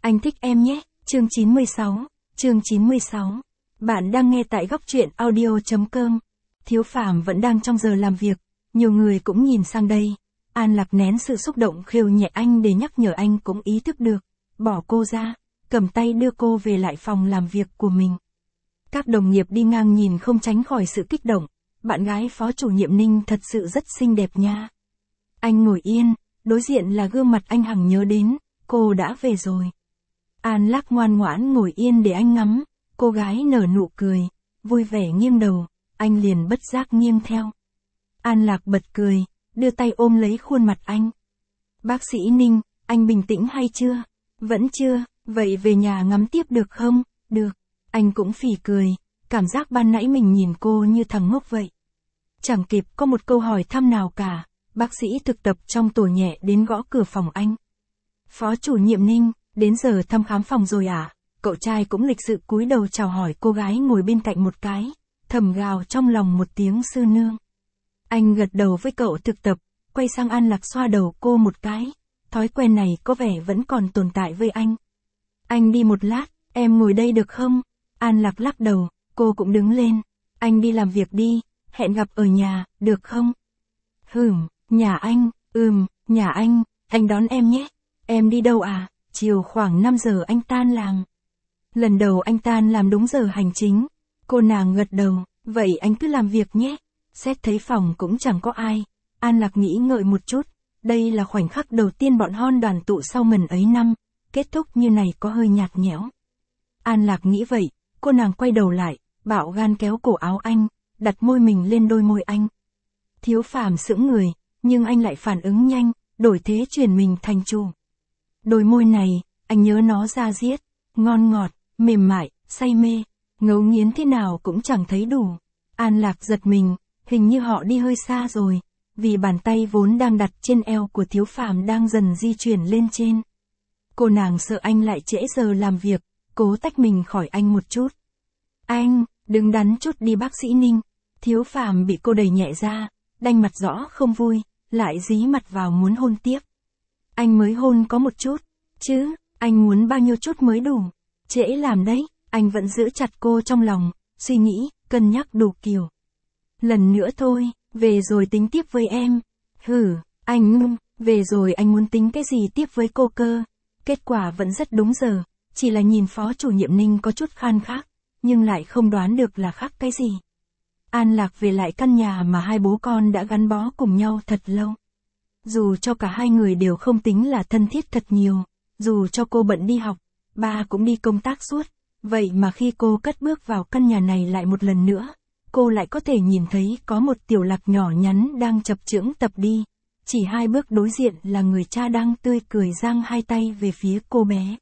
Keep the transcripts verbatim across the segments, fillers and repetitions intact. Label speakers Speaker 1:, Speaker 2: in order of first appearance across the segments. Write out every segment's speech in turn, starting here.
Speaker 1: Anh thích em nhé, chương chín mươi sáu, chương chín mươi sáu. Bạn đang nghe tại góc truyện audio chấm com. Thiếu Phàm vẫn đang trong giờ làm việc, nhiều người cũng nhìn sang đây. An Lạc nén sự xúc động khều nhẹ anh để nhắc nhở anh cũng ý thức được, bỏ cô ra, cầm tay đưa cô về lại phòng làm việc của mình. Các đồng nghiệp đi ngang nhìn không tránh khỏi sự kích động, bạn gái phó chủ nhiệm Ninh thật sự rất xinh đẹp nha. Anh ngồi yên, đối diện là gương mặt anh hằng nhớ đến, cô đã về rồi. An Lạc ngoan ngoãn ngồi yên để anh ngắm, cô gái nở nụ cười, vui vẻ nghiêng đầu, anh liền bất giác nghiêng theo. An Lạc bật cười, đưa tay ôm lấy khuôn mặt anh. Bác sĩ Ninh, anh bình tĩnh hay chưa? Vẫn chưa, vậy về nhà ngắm tiếp được không? Được. Anh cũng phì cười, cảm giác ban nãy mình nhìn cô như thằng ngốc vậy. Chẳng kịp có một câu hỏi thăm nào cả, bác sĩ thực tập trong tổ nhẹ đến gõ cửa phòng anh. Phó chủ nhiệm Ninh, đến giờ thăm khám phòng rồi à? Cậu trai cũng lịch sự cúi đầu chào hỏi cô gái ngồi bên cạnh một cái, thầm gào trong lòng một tiếng sư nương. Anh gật đầu với cậu thực tập, quay sang An Lạc xoa đầu cô một cái, thói quen này có vẻ vẫn còn tồn tại với anh. Anh đi một lát, em ngồi đây được không? An Lạc lắc đầu, cô cũng đứng lên. Anh đi làm việc đi, hẹn gặp ở nhà, được không? Hửm, nhà anh, ừm, nhà anh, anh đón em nhé. Em đi đâu à? Chiều khoảng năm giờ anh tan làm. Lần đầu anh tan làm đúng giờ hành chính. Cô nàng gật đầu, vậy anh cứ làm việc nhé. Xét thấy phòng cũng chẳng có ai. An Lạc nghĩ ngợi một chút. Đây là khoảnh khắc đầu tiên bọn Hon đoàn tụ sau ngần ấy năm. Kết thúc như này có hơi nhạt nhẽo. An Lạc nghĩ vậy, cô nàng quay đầu lại, bạo gan kéo cổ áo anh, đặt môi mình lên đôi môi anh. Thiếu Phàm sững người, nhưng anh lại phản ứng nhanh, đổi thế chuyển mình thành chủ. Đôi môi này, anh nhớ nó ra diết, ngon ngọt, mềm mại, say mê, ngấu nghiến thế nào cũng chẳng thấy đủ. An Lạc giật mình, hình như họ đi hơi xa rồi, vì bàn tay vốn đang đặt trên eo của Thiếu Phàm đang dần di chuyển lên trên. Cô nàng sợ anh lại trễ giờ làm việc, cố tách mình khỏi anh một chút. Anh, đừng đắn chút đi bác sĩ Ninh. Thiếu Phàm bị cô đẩy nhẹ ra, đanh mặt rõ không vui, lại dí mặt vào muốn hôn tiếp. Anh mới hôn có một chút, chứ, anh muốn bao nhiêu chút mới đủ. Trễ làm đấy, anh vẫn giữ chặt cô trong lòng, suy nghĩ, cân nhắc đủ kiểu. Lần nữa thôi, về rồi tính tiếp với em. Hử, anh, về rồi anh muốn tính cái gì tiếp với cô cơ. Kết quả vẫn rất đúng giờ, chỉ là nhìn phó chủ nhiệm Ninh có chút khan khác, nhưng lại không đoán được là khác cái gì. An Lạc về lại căn nhà mà hai bố con đã gắn bó cùng nhau thật lâu. Dù cho cả hai người đều không tính là thân thiết thật nhiều, dù cho cô bận đi học, ba cũng đi công tác suốt, vậy mà khi cô cất bước vào căn nhà này lại một lần nữa, cô lại có thể nhìn thấy có một tiểu Lạc nhỏ nhắn đang chập chững tập đi, chỉ hai bước đối diện là người cha đang tươi cười giang hai tay về phía cô bé.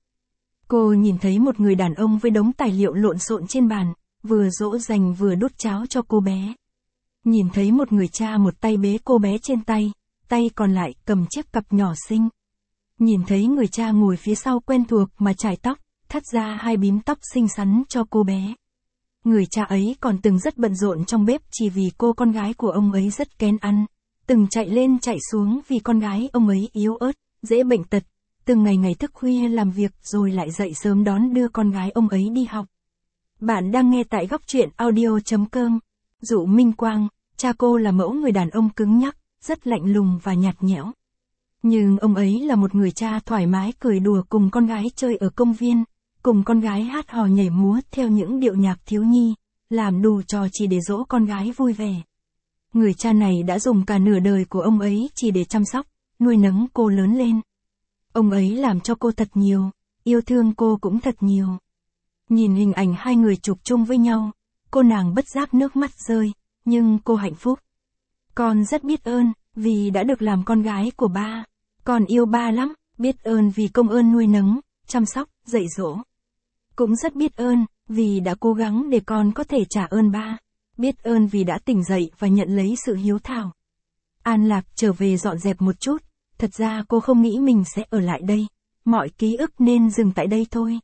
Speaker 1: Cô nhìn thấy một người đàn ông với đống tài liệu lộn xộn trên bàn, vừa dỗ dành vừa đút cháo cho cô bé. Nhìn thấy một người cha một tay bế cô bé trên tay, tay còn lại cầm chiếc cặp nhỏ xinh. Nhìn thấy người cha ngồi phía sau quen thuộc mà chải tóc, thắt ra hai bím tóc xinh xắn cho cô bé. Người cha ấy còn từng rất bận rộn trong bếp chỉ vì cô con gái của ông ấy rất kén ăn, từng chạy lên chạy xuống vì con gái ông ấy yếu ớt, dễ bệnh tật, từng ngày ngày thức khuya làm việc rồi lại dậy sớm đón đưa con gái ông ấy đi học. Bạn đang nghe tại góc truyện audio chấm com. Dụ Minh Quang, cha cô là mẫu người đàn ông cứng nhắc, rất lạnh lùng và nhạt nhẽo. Nhưng ông ấy là một người cha thoải mái cười đùa cùng con gái chơi ở công viên, cùng con gái hát hò nhảy múa theo những điệu nhạc thiếu nhi, làm đủ trò chỉ để dỗ con gái vui vẻ. Người cha này đã dùng cả nửa đời của ông ấy chỉ để chăm sóc, nuôi nấng cô lớn lên. Ông ấy làm cho cô thật nhiều, yêu thương cô cũng thật nhiều. Nhìn hình ảnh hai người chụp chung với nhau, cô nàng bất giác nước mắt rơi, nhưng cô hạnh phúc. Con rất biết ơn, vì đã được làm con gái của ba. Con yêu ba lắm, biết ơn vì công ơn nuôi nấng, chăm sóc, dạy dỗ. Cũng rất biết ơn, vì đã cố gắng để con có thể trả ơn ba. Biết ơn vì đã tỉnh dậy và nhận lấy sự hiếu thảo. An Lạc trở về dọn dẹp một chút, thật ra cô không nghĩ mình sẽ ở lại đây. Mọi ký ức nên dừng tại đây thôi.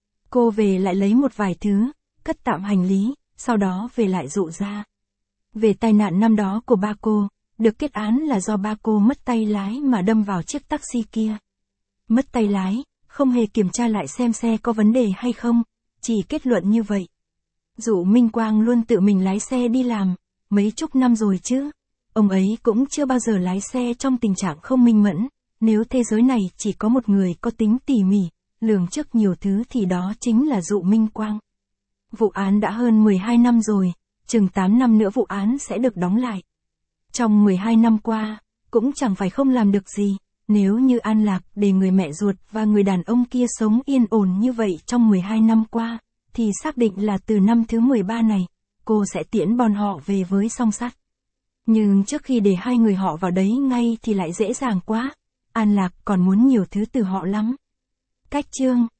Speaker 1: Cô về lại lấy một vài thứ, cất tạm hành lý, sau đó về lại Dụ ra. Về tai nạn năm đó của ba cô, được kết án là do ba cô mất tay lái mà đâm vào chiếc taxi kia. Mất tay lái, không hề kiểm tra lại xem xe có vấn đề hay không, chỉ kết luận như vậy. Dụ Minh Quang luôn tự mình lái xe đi làm, mấy chục năm rồi chứ. Ông ấy cũng chưa bao giờ lái xe trong tình trạng không minh mẫn, nếu thế giới này chỉ có một người có tính tỉ mỉ, lường trước nhiều thứ thì đó chính là Dụ Minh Quang. Vụ án đã hơn mười hai năm rồi, chừng tám năm nữa vụ án sẽ được đóng lại. Trong mười hai năm qua, cũng chẳng phải không làm được gì, nếu như An Lạc để người mẹ ruột và người đàn ông kia sống yên ổn như vậy trong mười hai năm qua, thì xác định là từ năm thứ mười ba này, cô sẽ tiễn bọn họ về với song sắt. Nhưng trước khi để hai người họ vào đấy ngay thì lại dễ dàng quá, An Lạc còn muốn nhiều thứ từ họ lắm. Cách chương